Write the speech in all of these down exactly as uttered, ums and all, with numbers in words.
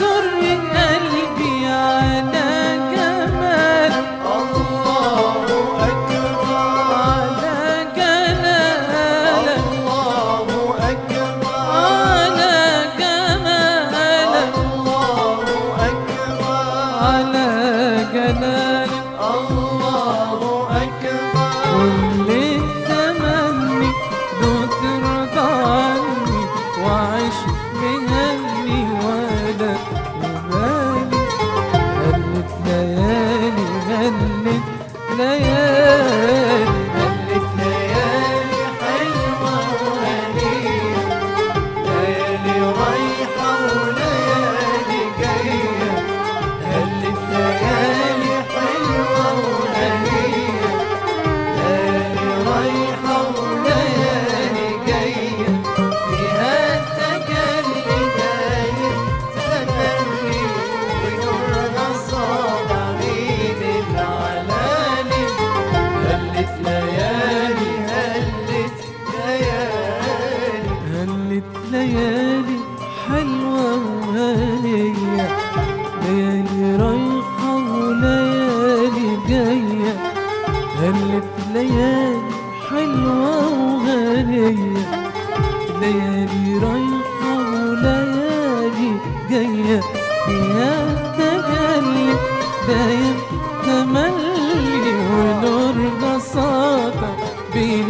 يسر قلبي على جمال الله أكبر على جلال الله أكبر على جمال الله أكبر على جلال الله أكبر كل التمني لو ترضى عني وعيش بهني ولا وبالي هلت ليالي هلت ليالي هلت ليالي حلوة وهنية ليالي رايحة وليالي جاية هلت ليالي حلوة وهنية ليالي رايحة وليالي جاية فيها التجلي داير تملي ونورها صابع بين العلالي هلت ليالي هلت ليالي هلت ليالي حلوة وهنية ليالي رايحة وليالي جاية هلت ليالي حلوة وهنية ليالي رايحة وليالي جاية فيها تجلي دايم تملي ونور بساطة بين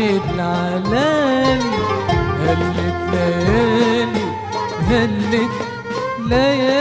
العلالي هلت ليالي هلت ليالي